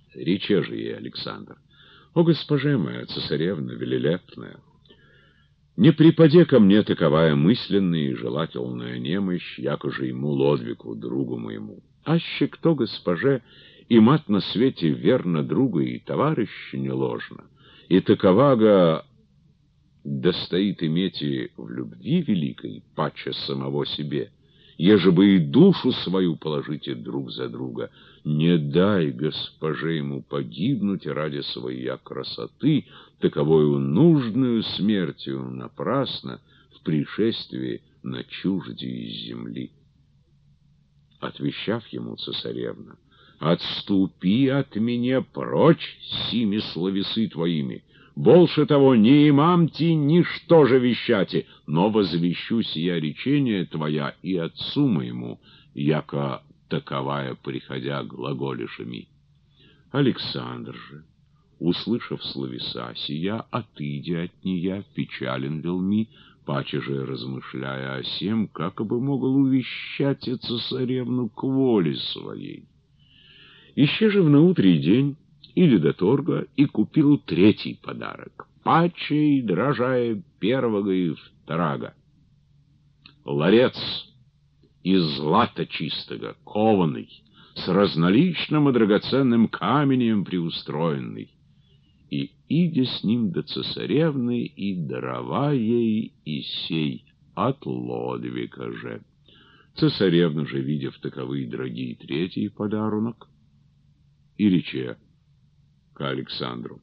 Рече же ей Александр: «О, госпоже моя, цесаревна велелепная, не припаде ко мне таковая мысленная и желательная немощь, якоже ему Лодвику, другу моему. Аще кто госпоже имат на свете верно друга и товарища не ложно, и таковага достоит иметь и в любви великой, паче самого себе, еже бы и душу свою положите друг за друга. Не дай госпоже ему погибнуть ради своей красоты, таковою нужную смертью напрасно в пришествии на чуждие земли». Отвещав ему цесаревна: «Отступи от меня прочь сими словесы твоими. Больше того, не имам ти ничто же вещати, но возвещу сия речение твоя и отцу моему, яко таковая, приходя, глаголишами». Александр же, услышав словеса сия, отыдя от нея, печален велми, паче же размышляя о сем, как бы могол увещать и цесаревну к воле своей. Ище же в наутрий день иди до торга и купил третий подарок, паче и дрожая первого и второго. Ларец из злата чистого, кованный, с разноличным и драгоценным каменем приустроенный. И иди с ним до цесаревны, и дарова ей и сей от Лодвика же. Цесаревна же, видев таковые дорогие третий подарунок, и рече к Александру: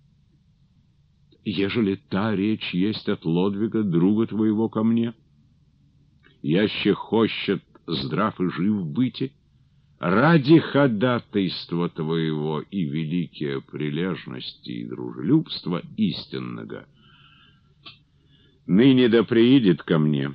«Ежели та речь есть от Лодвига, друга твоего, ко мне, яще хочет здрав и жив быти, ради ходатайства твоего и великие прилежности и дружелюбства истинного, ныне да приидет ко мне».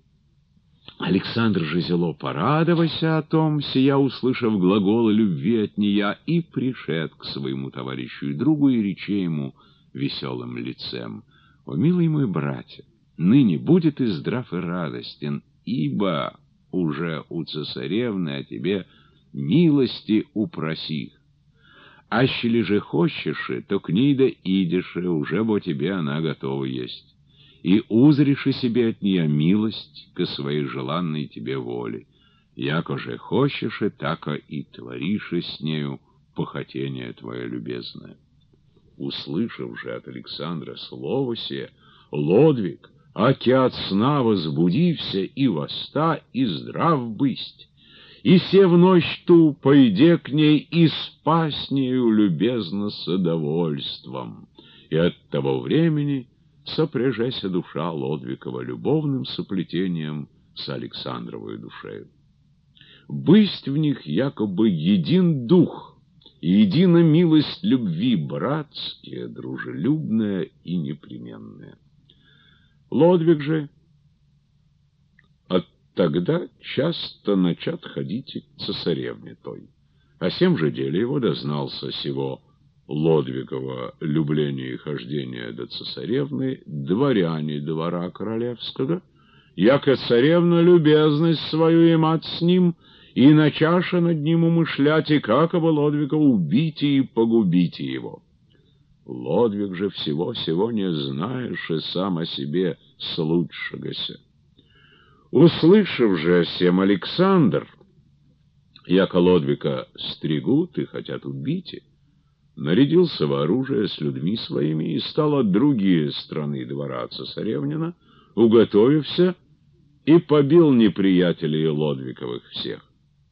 Александр же зело порадовался о том, сия услышав глаголы любви от нея, и пришед к своему товарищу и другу, и рече ему веселым лицем: «О, милый мой братья, ныне будет и здрав и радостен, ибо уже у цесаревны о тебе милости упросих. Ащели же хочешь, то к ней да идешь, уже бо тебе она готова есть. И узришь и себе от нее милость ко своей желанной тебе воле. Яко же хочешь, тако и творишь с нею похотение твое любезное». Услышав же от Александра слово сие, Лодвиг, аки от сна возбудився, и воста, и здрав бысть. И се в ночь ту пойде к ней, и спа с нею любезно с удовольством. И от того времени сопряжеся душа Лодвикова любовным соплетением с Александровой душею. Бысть в них якобы един дух, и едина милость любви, братские, дружелюбная и непременная. Лодвиг же от тогда часто начат ходить к цесаревне той. О сем же деле его дознался сего Лодвигова любление и хождение до цесаревны дворяне двора королевского, яко царевна любезность свою имать с ним, и начаша над ним умышлять, и как бы Лодвига убить и погубить его. Лодвиг же всего сего не знаешь, и сам о себе случшегося. Услышав же о сем Александр, яко Лодвига стригут и хотят убить, нарядился в оружие с людьми своими и стал от другие страны двора цесаревнина, уготовився, и побил неприятелей Лодвиковых всех.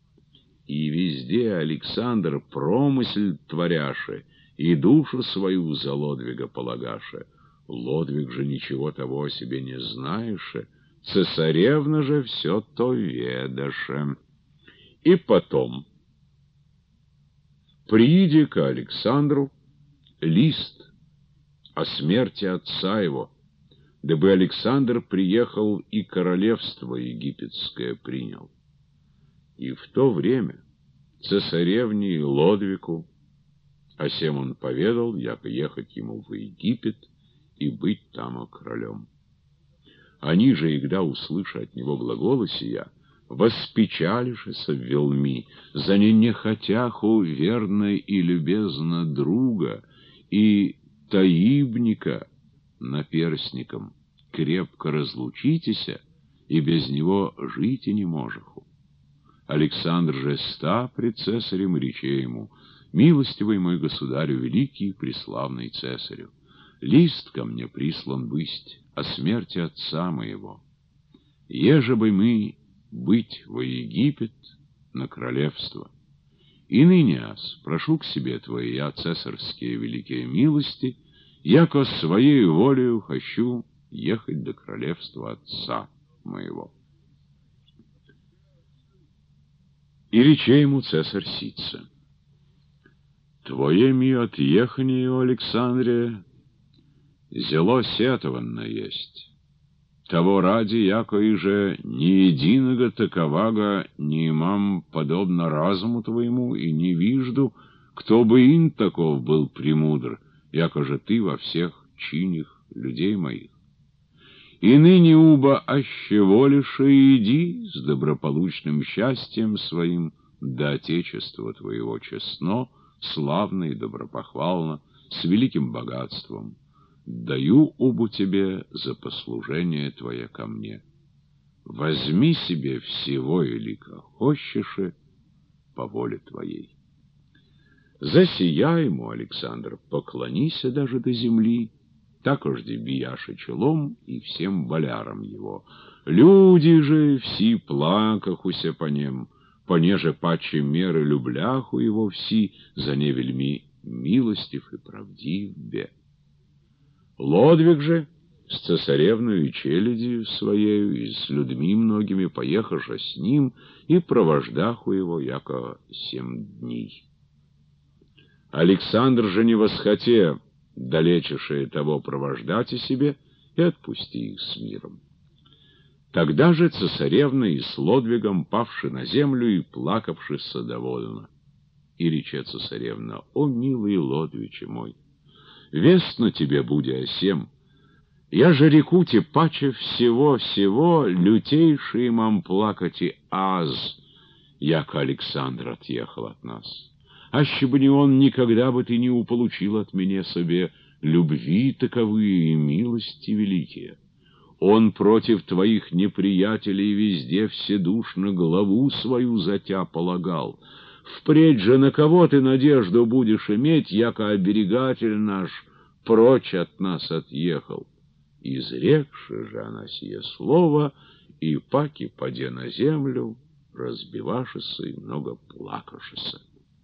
И везде Александр промысль творяше, и душу свою за Лодвига полагаше. Лодвиг же ничего того о себе не знаеше, цесаревна же все то ведаше. И потом, прииди к Александру лист о смерти отца его, дабы Александр приехал и королевство египетское принял. И в то время цесаревне и Лодвику о сем он поведал, яко ехать ему в Египет и быть там королем. Они же, игда услыша от него глаголы сия, воспечалишься в велми, за нехотяху верно и любезно друга, и таибника наперсником крепко разлучитеся, и без него жить и не можеху. Александр же ста пред цесарем рече ему: «Милостивый мой государю, великий и преславный цесарю, лист ко мне прислан бысть о смерти отца моего. Еже бы мы быть во Египет на королевство. И ныне прошу к себе твоя цесарские великие милости, яко своей волею хочу ехать до королевства отца моего». И рече ему цесарь Сица: «Твое ми отъехание, о Александре, зело сетованно есть. Того ради, яко и же ни единого таковага не имам подобно разуму твоему, и не вижду, кто бы ин таков был премудр, яко же ты во всех чинях людей моих. И ныне уба аще волише иди с доброполучным счастьем своим до Отечества твоего честно, славно и добропохвально, с великим богатством. Даю убу тебе за послужение твое ко мне. Возьми себе всего, илика хочешь, по воле твоей». Засия ему Александр, поклонися даже до земли, такожди бияши челом и всем болярам его. Люди же все плакахуся по нем, понеже паче меры любляху его все, за не вельми милостив и правдив бе. Лодвиг же с цесаревною и челядью своею и с людьми многими поехаша с ним и провождаху его яко 7 дней. Александр же не восхоте далечешее того провождать и себе, и отпусти их с миром. Тогда же цесаревна и с Лодвигом павши на землю и плакавшися довольно. И рече цесаревна: «О, милый Лодвиче мой, вестно тебе буде о сем. Я же реку те паче всего лютейший имам плакать и аз, яко Александр отъехал от нас. Аще бы не он, никогда бы ты не уполучил от меня себе любви таковые и милости великие. Он против твоих неприятелей везде вседушно главу свою за тя полагал. Впредь же на кого ты надежду будешь иметь, яко оберегатель наш прочь от нас отъехал?» Изрекши же она сие слово, и паки паде на землю, разбивашися и много плакашися.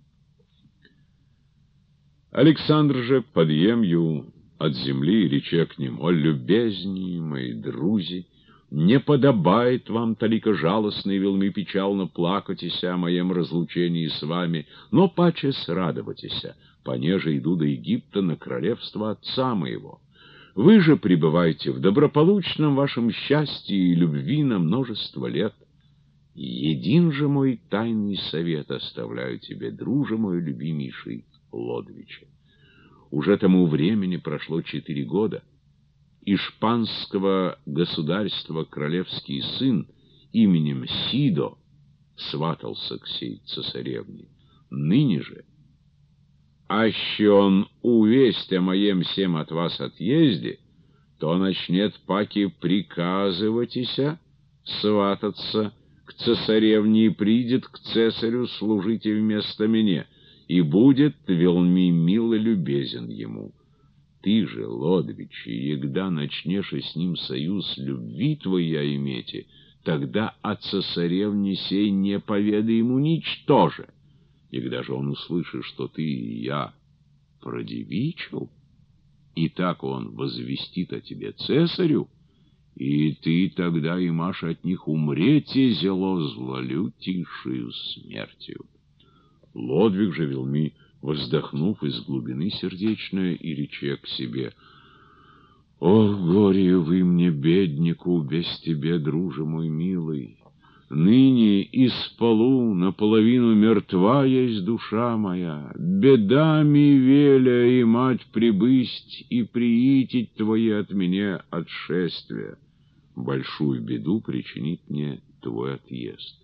Александр же подъемью от земли рече к ним: «О, любезней мои друзи, не подобает вам талико жалостно и велми печально плакатися о моем разлучении с вами, но паче срадоватися, понеже иду до Египта на королевство отца моего. Вы же пребывайте в доброполучном вашем счастье и любви на множество лет. Един же мой тайный совет оставляю тебе, друже мой любимейший Лодвиче. Уже тому времени прошло 4 года, и шпанского государства королевский сын именем Сидо сватался к сей цесаревне. Ныне же, аще он увесть о моем всем от вас отъезде, то начнет паки приказыватися свататься к цесаревне и придет к цесарю служить и вместо меня, и будет велми мило любезен ему. Ты же, Лодвич, егда начнешь с ним союз любви твоя имете, тогда о цесаревне сей не поведай ему ничтоже. Егда же он услышит, что ты и я продевичил, и так он возвестит о тебе цесарю, и ты тогда имашь от них умреть и зело злолютейшую смертью». Лодвиг же велми, вздохнув из глубины сердечной, и рече к себе: «О, горе вы мне, беднику, без тебе, друже мой милый! Ныне из полу наполовину мертва есть душа моя, бедами веля и мать прибысть и приитить твои от меня отшествия. Большую беду причинит мне твой отъезд.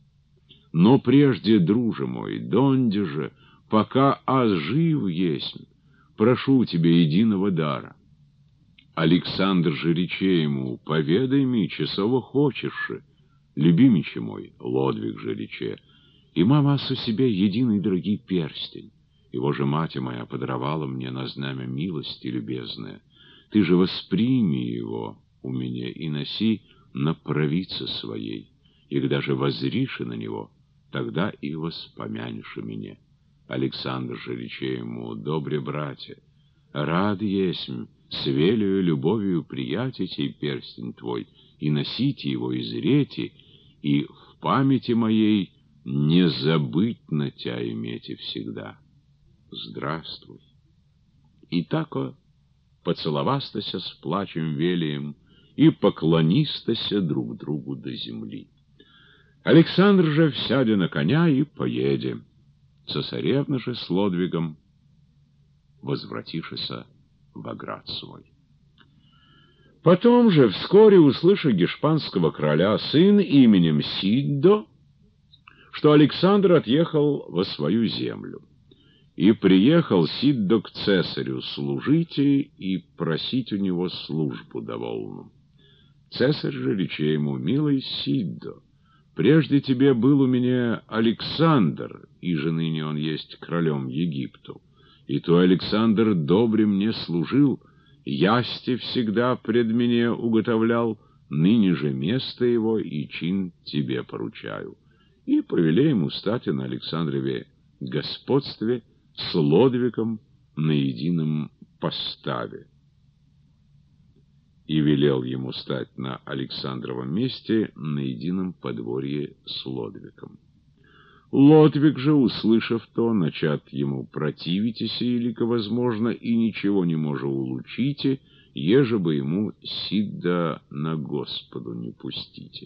Но прежде, друже мой, донде же, пока аз жив есть, прошу тебя единого дара. Александр же рече ему: поведай ми, часово хочешь, любимиче мой, Лодвиг же рече, и мама у себя единый дорогий перстень. Его же мать моя подаровала мне на знамя милости любезная. Ты же восприми его у меня и носи на правице своей, и когда же возришь на него, тогда и воспомянешь о меня. Александр же рече ему: добре, братья, рад есмь, с велею любовью приятить и перстень твой, и носите его, и зрете, и в памяти моей не забыть на тя имейте всегда. Здравствуй. И тако поцеловастася с плачем велием, и поклонистася друг другу до земли. Александр же всяде на коня и поеде. Цесаревна же с Лодвигом возвратишися в град свой. Потом же, вскоре услыша гешпанского короля сын именем Сиддо, что Александр отъехал во свою землю. И приехал Сиддо к цесарю служить и просить у него службу довольную. Цесарь же рече ему: милый Сиддо, прежде тебе был у меня Александр, и же ныне он есть королем Египту. И то Александр добре мне служил, ясти всегда пред мне уготовлял, ныне же место его и чин тебе поручаю. И повелей ему стать на Александрове господстве с Лодвигом на едином поставе. И велел ему стать на Александровом месте на едином подворье с Лодвигом. Лодвиг же, услышав то, начат ему противитесь, илико возможно, и ничего не може улучите, еже бы ему Сидда на Господу не пустите.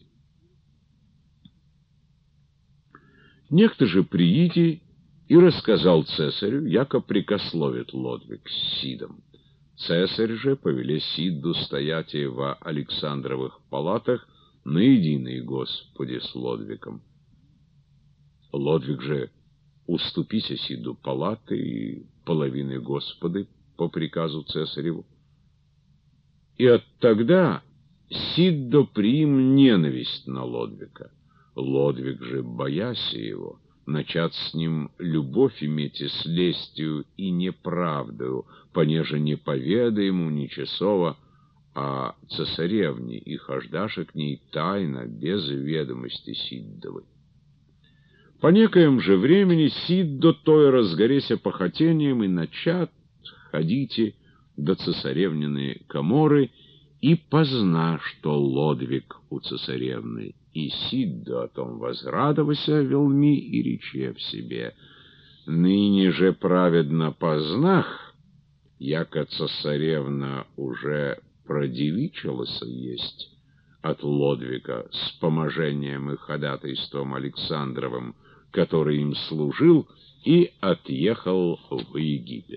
Некто же прииди и рассказал цесарю, яко прикословит Лодвиг с Сидом. Цесарь же повеле Сидду стоять во Александровых палатах на единой Господе с Лодвигом. Лодвиг же уступися Сидду палаты и половины Господы по приказу цесареву. И оттогда Сиддо приим ненависть на Лодвига. Лодвиг же, боясь его, начат с ним любовь иметь с лестью и неправдою, понеже не поведа ему ни часова, а цесаревне и хождаша к ней тайно, без ведомости Сиддовой. По некоем же времени Сиддо той разгореся похотением и начат ходите до цесаревнины коморы и позна, что Лодвиг у цесаревны. И Сиддо о том возрадовася велми и рече в себе: ныне же праведно познах, яко цесаревна уже продевичилася есть от Лодвига с поможением и ходатайством Александровым, который им служил, и отъехал в Египет.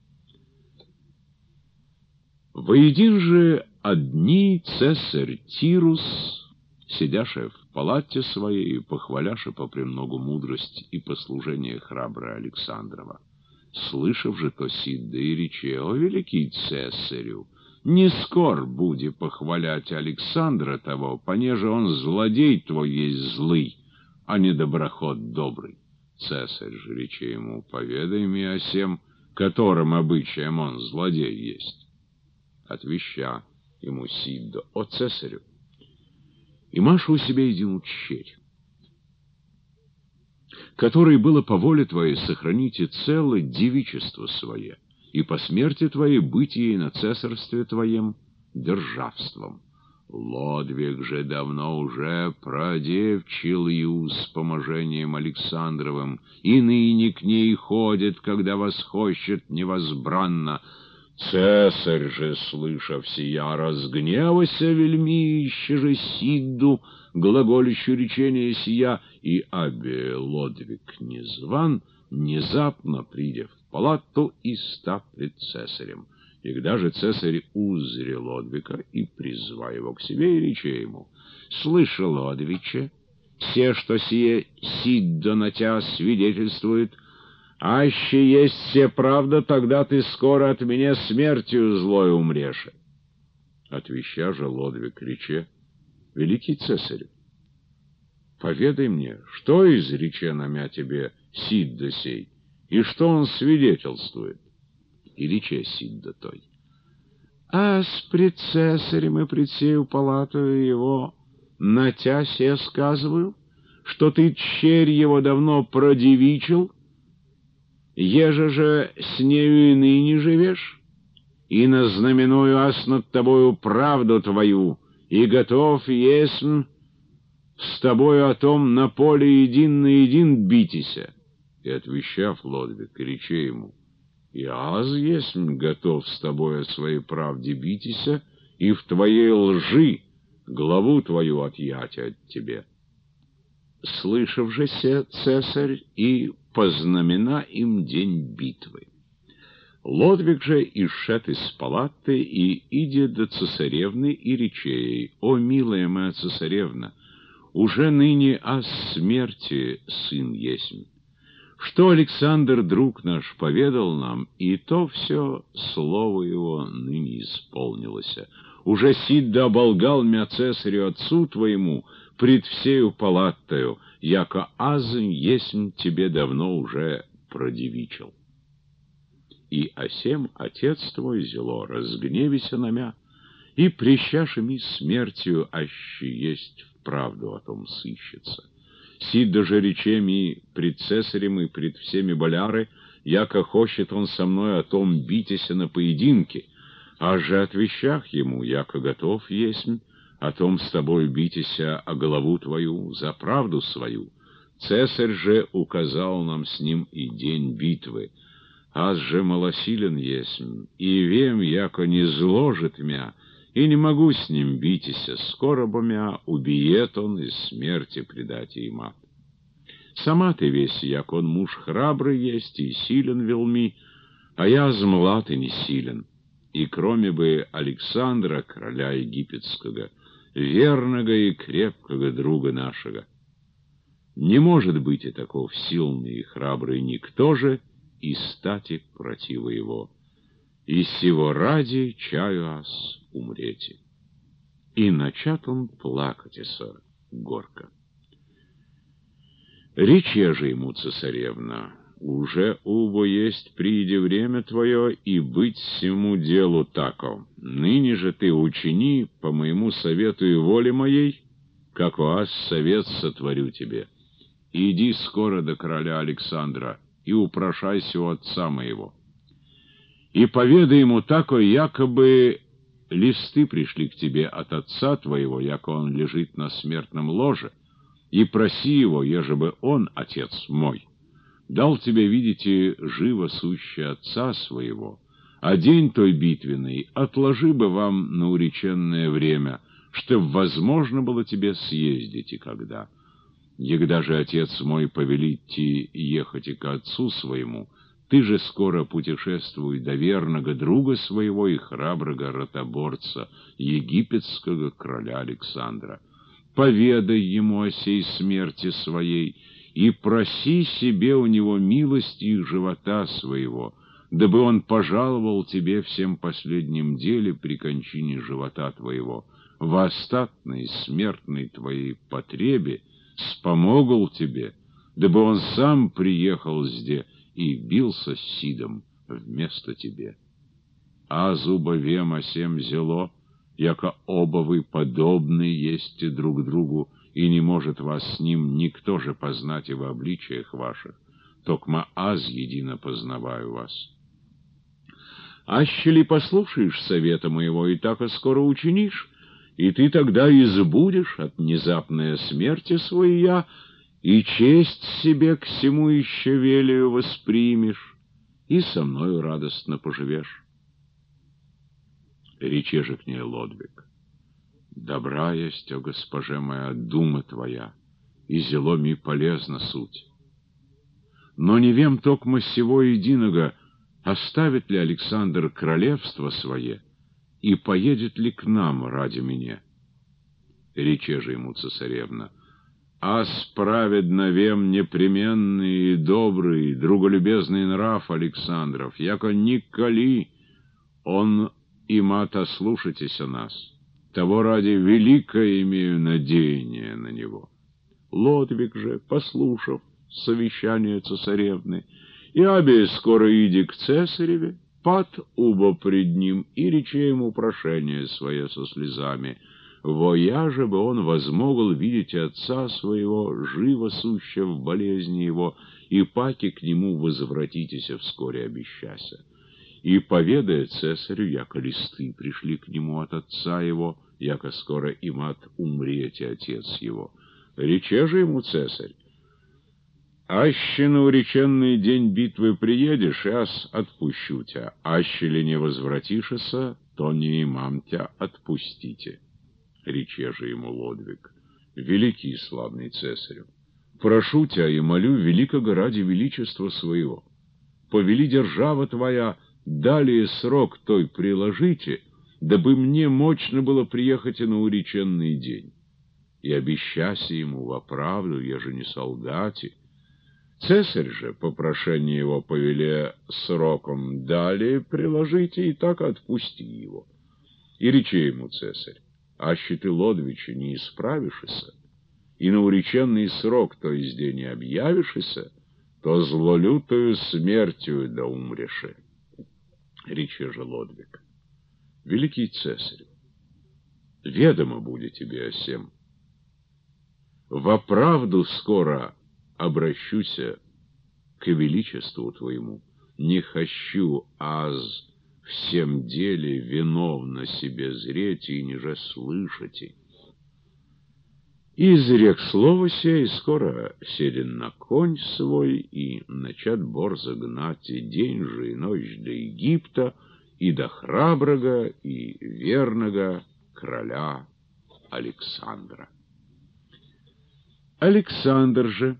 Воедин же одни цесарь Тирус, сидяше в палате своей, похваляше по премногу мудрость и послужение храброе Александрова. Слышав же то Сидда и рече: о великий цесарю, не скор буди похвалять Александра того, понеже он злодей твой есть злый, а не доброход добрый. Цесарь же рече ему: поведай мне о сем, которым обычаем он злодей есть. Отвеща ему Сиддо: о цесарю, имаша у себя единую черь, которой было по воле твоей сохраните целое девичество свое, и по смерти твоей быть ей на цесарстве твоем державством. Лодвиг же давно уже продевчил ее с поможением Александровым, и ныне к ней ходит, когда восхощет невозбранно. Цесарь же, слышав сия, разгневался вельми, ище же Сидду, глаголющу речение сия, и абе Лодвиг незван, внезапно придя в палату и став пред цесарем. И когда же цесарь узрел Лодвига и призвал его к себе, и рече ему: слышал, Лодвиче, все, что сие Сидда на тебя свидетельствует, аще есть все правда, тогда ты скоро от меня смертью злой умрешь. Отвеща же Лодвиг рече: великий цесарь, поведай мне, что изречено мя тебе Сидда сей, и что он свидетельствует? И рече Сидда той: а с пред цесарем и пред сею палатою его на тя се сказываю, что ты черь его давно продевичил, еже же с нею и ныне живешь, и назнаменую ас над тобою правду твою, и готов есмь с тобою о том на поле един на един битися. И отвещав Лодвиг, рече ему: и аз есмь готов с тобой о своей правде битися, и в твоей лжи главу твою отъять от тебе. Слышав же се цесарь, и познамена им день битвы. Лодвиг же ишет из палаты, и иде до цесаревны, и рече ей: о, милая моя цесаревна, уже ныне о смерти сын есмь. Что Александр, друг наш, поведал нам, и то все слово его ныне исполнилось. Уже Сидда оболгал мя цесарю отцу твоему пред всею палаттою, яко азы есмь тебе давно уже продевичил. И осем отец твой зело разгневися на мя, и прещаши ми смертью, аще есть вправду о том сыщется. Сидда же рече ми пред цесарем и пред всеми боляры, яко хочет он со мной о том битися на поединке, а же отвещах ему, яко готов есмь о том с тобой битися о голову твою за правду свою. Цесарь же указал нам с ним и день битвы. Аз же малосилен есмь, и вем, яко не зложит мя, и не могу с ним битися, скоро бы мя убиет он, и смерти предать има. Сама ты весь, як он муж храбрый есть, и силен велми, а я змлад и не силен. И кроме бы Александра, короля египетского, верного и крепкого друга нашего, не может быть и таков сильный и храбрый никто же, и стати протива его. И сего ради чаю ас умрете. И начат он плакатися горько. Рече же ему цесаревна: уже убо есть прииде время твое, и быть всему делу тако. Ныне же ты учини по моему совету и воле моей, как вас совет сотворю тебе. Иди скоро до короля Александра и упрошайся у отца моего. И поведай ему тако, якобы листы пришли к тебе от отца твоего, яко он лежит на смертном ложе, и проси его, ежебы он, отец мой, дал тебе, видите, живо сущий отца своего, а день той битвенный отложи бы вам на уреченное время, чтоб возможно было тебе съездить и когда. Егда же отец мой повелит ти ехать и к отцу своему, ты же скоро путешествуй до верного друга своего и храброго ротоборца, египетского короля Александра. Поведай ему о сей смерти своей и проси себе у него милости и живота своего, дабы он пожаловал тебе всем последнем деле при кончине живота твоего, в остатной смертной твоей потребе спомогал тебе, дабы он сам приехал сде и бился с Сидом вместо тебе. А зуба вем осем зело, яко оба вы подобны есть друг другу, и не может вас с ним никто же познать и в обличиях ваших, токма аз едино познаваю вас. Аще ли послушаешь совета моего и так скоро учинишь, и ты тогда избудешь от внезапной смерти своя, и честь себе к всему еще велию воспримешь, и со мною радостно поживешь. Рече же к ней Лодвиг: добра есть, о госпоже моя, дума твоя, и зело ми полезна суть. Но не вем токмо сего единого, оставит ли Александр королевство свое, и поедет ли к нам ради меня. Рече же ему цесаревна: а справедно вем непременный и добрый, друголюбезный нрав Александров, яко николи он имата слушайтеся нас. Того ради великое имею надеяние на него. Лодвиг же, послушав совещание цесаревны, и обе скоро иди к цесареве, пад убо пред ним и рече ему прошение свое со слезами, вояже бы он возмогл видеть отца своего, живо суща в болезни его, и паки к нему возвратитеся вскоре обещася. И поведая цесарю, яко листы пришли к нему от отца его, яко скоро имат умрете отец его. Рече же ему цесарь: «Аще на уреченный день битвы приедешь, яс отпущу тебя, аще ли не возвратишься, то не имам тебя отпустите». Рече же ему Лодвиг: «Великий и славный цесарю, прошу тебя и молю великого ради величества своего, повели держава твоя, далее срок той приложите, дабы мне мощно было приехать и на уреченный день. И обещайся ему во правду, еже не солгати». Цесарь же, по прошению его повеле сроком далее приложите, и так отпусти его. И рече ему цесарь: «Аще ты, Лодвича, не исправишься, и на уреченный срок, то есть день не объявишься, то злолютою смертью да умреше». Рече же Лодвиг: «Великий цесарь, ведомо будет тебе о сем. Во правду скоро обращуся к величеству твоему, не хочу аз всем деле виновно себе зреть и ниже слышати». И изрек слово сей, скоро седен на конь свой, и начат борзо гнать и день же и ночь до Египта, и до храброго и верного короля Александра. Александр же,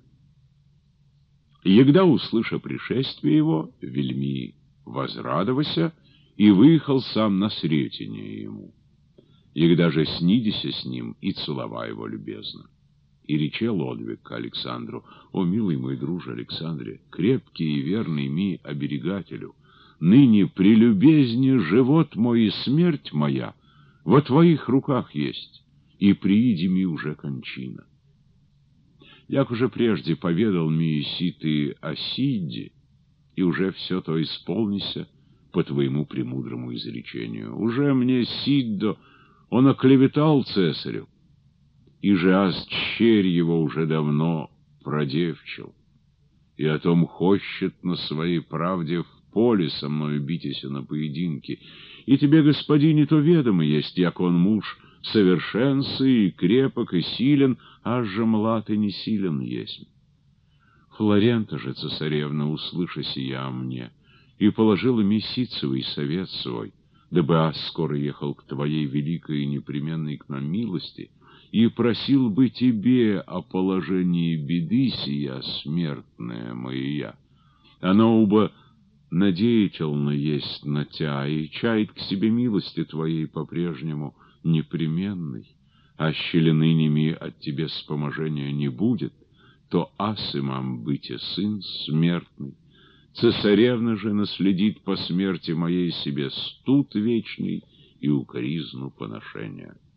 егда услыша пришествие его, вельми возрадовася, и выехал сам на сретение ему. Егда же снидися с ним, и целова его любезно. И рече Лодвиг к Александру: «О, милый мой друже Александре, крепкий и верный ми оберегателю, ныне прелюбезнее живот мой и смерть моя во твоих руках есть, и прииди ми уже кончина. Як уже прежде поведал ми си ты о Сидде, и уже все то исполнися по твоему премудрому изречению. Уже мне Сиддо, он оклеветал цесарю, и же аз черь его уже давно продевчил, и о том хочет на своей правде в поле со мною битеся на поединке. И тебе, господине, то ведомо есть, як он муж совершенс и крепок и силен, аж же млад и не силен есть. Флорента же, цесаревна, услыша сия о мне, и положила месяцевый совет свой, дабы аз скоро ехал к твоей великой и непременной к нам милости, и просил бы тебе о положении беды сия смертная моя. Оно оба надеятельно есть на тя, и чает к себе милости твоей по-прежнему непременной. Аще ли нынеми от тебе вспоможения не будет, то ас имам быте сын смертный. Цесаревна же наследит по смерти моей себе студ вечный и укоризну поношения».